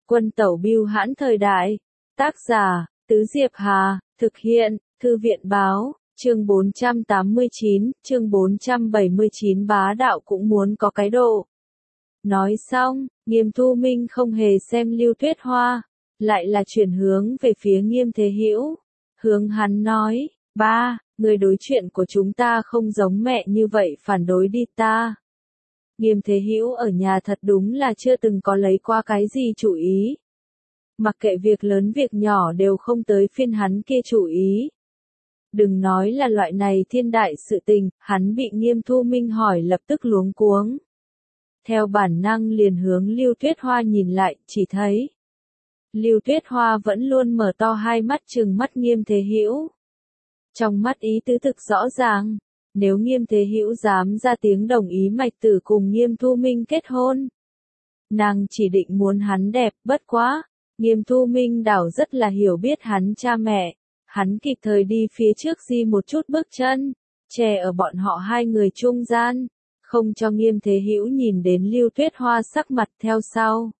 Quân tẩu bưu hãn thời đại. Tác giả, Tứ Diệp Hà, thực hiện, Thư viện báo, chương 479, bá đạo cũng muốn có cái độ. Nói xong, Nghiêm Thu Minh không hề xem Lưu Tuyết Hoa, lại là chuyển hướng về phía Nghiêm Thế Hữu. Hướng hắn nói, ba, người đối chuyện của chúng ta không giống mẹ như vậy phản đối đi ta. Nghiêm Thế Hữu ở nhà thật đúng là chưa từng có lấy qua cái gì chủ ý. Mặc kệ việc lớn việc nhỏ đều không tới phiên hắn kia chủ ý. Đừng nói là loại này thiên đại sự tình, hắn bị Nghiêm Thu Minh hỏi lập tức luống cuống. Theo bản năng liền hướng Lưu Tuyết Hoa nhìn lại, chỉ thấy Lưu Tuyết Hoa vẫn luôn mở to hai mắt trừng mắt Nghiêm Thế Hữu. Trong mắt ý tứ thực rõ ràng, nếu Nghiêm Thế Hữu dám ra tiếng đồng ý Mạch Tử cùng Nghiêm Thu Minh kết hôn, nàng chỉ định muốn hắn đẹp, bất quá, Nghiêm Thu Minh đảo rất là hiểu biết hắn cha mẹ, hắn kịp thời đi phía trước di một chút bước chân, che ở bọn họ hai người trung gian, không cho Nghiêm Thế Hữu nhìn đến Lưu Tuyết Hoa sắc mặt theo sau.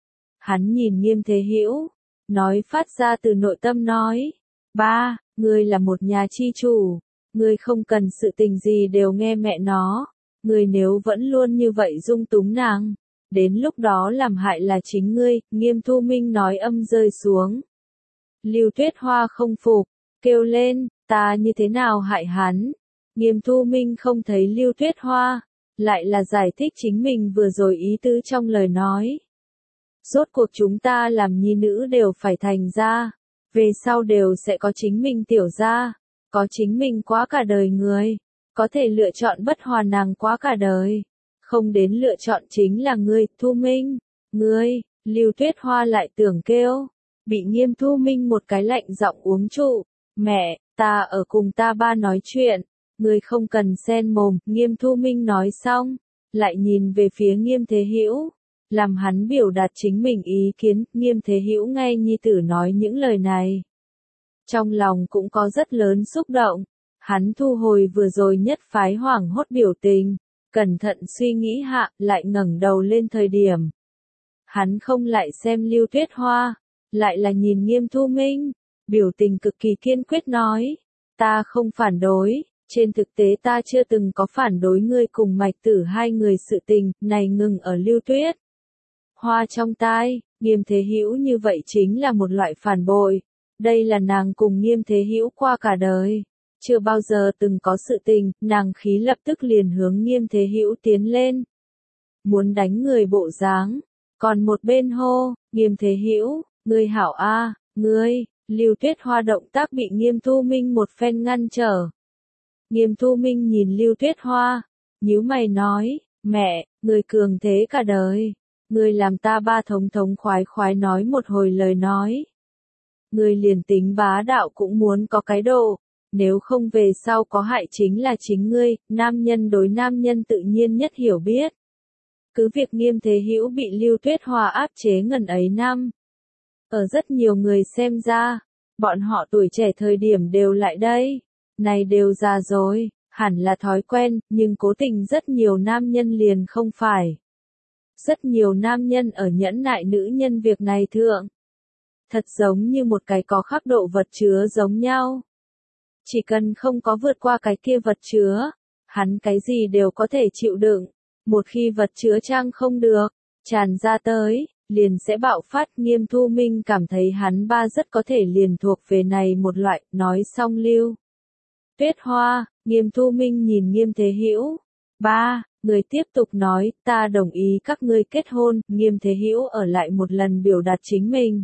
Hắn nhìn Nghiêm Thế Hữu, nói phát ra từ nội tâm nói, ba, ngươi là một nhà chi chủ, ngươi không cần sự tình gì đều nghe mẹ nó, ngươi nếu vẫn luôn như vậy dung túng nàng, đến lúc đó làm hại là chính ngươi. Nghiêm Thu Minh nói âm rơi xuống. Lưu Tuyết Hoa không phục, kêu lên, ta như thế nào hại hắn? Nghiêm Thu Minh không thấy Lưu Tuyết Hoa, lại là giải thích chính mình vừa rồi ý tứ trong lời nói. Rốt cuộc chúng ta làm nhi nữ đều phải thành ra, về sau đều sẽ có chính mình tiểu gia, có chính mình quá cả đời người, có thể lựa chọn bất hòa nàng quá cả đời, không đến lựa chọn chính là ngươi, Thu Minh, ngươi. Lưu Tuyết Hoa lại tưởng kêu, bị Nghiêm Thu Minh một cái lạnh giọng uống trụ, mẹ, ta ở cùng ta ba nói chuyện, ngươi không cần xen mồm. Nghiêm Thu Minh nói xong, lại nhìn về phía Nghiêm Thế Hữu, làm hắn biểu đạt chính mình ý kiến. Nghiêm Thế Hữu nghe nhi tử nói những lời này, trong lòng cũng có rất lớn xúc động, hắn thu hồi vừa rồi nhất phái hoảng hốt biểu tình, cẩn thận suy nghĩ hạ, lại ngẩng đầu lên thời điểm. Hắn không lại xem Lưu Tuyết Hoa, lại là nhìn Nghiêm Thu Minh, biểu tình cực kỳ kiên quyết nói, ta không phản đối, trên thực tế ta chưa từng có phản đối ngươi cùng Mạch Tử hai người sự tình, này ngừng ở Lưu Tuyết Hoa trong tai. Nghiêm Thế Hữu như vậy chính là một loại phản bội, đây là nàng cùng Nghiêm Thế Hữu qua cả đời, chưa bao giờ từng có sự tình. Nàng khí lập tức liền hướng Nghiêm Thế Hữu tiến lên, muốn đánh người bộ dáng, còn một bên hô, Nghiêm Thế Hữu, ngươi hảo a, ngươi. Lưu Tuyết Hoa động tác bị Nghiêm Thu Minh một phen ngăn trở. Nghiêm Thu Minh nhìn Lưu Tuyết Hoa, nhíu mày nói, mẹ, ngươi cường thế cả đời, ngươi làm ta ba thống thống khoái khoái nói một hồi lời nói. Ngươi liền tính bá đạo cũng muốn có cái độ, nếu không về sau có hại chính là chính ngươi. Nam nhân đối nam nhân tự nhiên nhất hiểu biết. Cứ việc Nghiêm Thế Hữu bị Lưu Tuyết Hoa áp chế ngần ấy năm. Ở rất nhiều người xem ra, bọn họ tuổi trẻ thời điểm đều lại đây, này đều già rồi, hẳn là thói quen, nhưng cố tình rất nhiều nam nhân liền không phải. Rất nhiều nam nhân ở nhẫn nại nữ nhân việc này thượng. Thật giống như một cái có khắc độ vật chứa giống nhau. Chỉ cần không có vượt qua cái kia vật chứa, hắn cái gì đều có thể chịu đựng. Một khi vật chứa trang không được, tràn ra tới, liền sẽ bạo phát. Nghiêm Thu Minh cảm thấy hắn ba rất có thể liền thuộc về này một loại. Nói xong Lưu Tuyết Hoa, Nghiêm Thu Minh nhìn Nghiêm Thế Hữu, ba, người tiếp tục nói, ta đồng ý các ngươi kết hôn. Nghiêm Thế Hữu ở lại một lần biểu đạt chính mình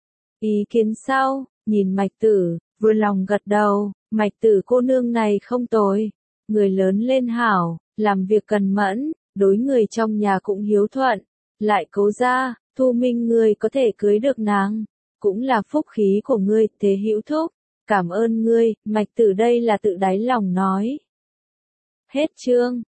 ý kiến sau, nhìn Mạch Tử, vừa lòng gật đầu, Mạch Tử cô nương này không tồi, người lớn lên hảo, làm việc cần mẫn, đối người trong nhà cũng hiếu thuận, lại cố ra, Thu Minh ngươi có thể cưới được nàng, cũng là phúc khí của ngươi. Thế Hữu thúc, cảm ơn ngươi. Mạch Tử đây là tự đáy lòng nói. Hết chương.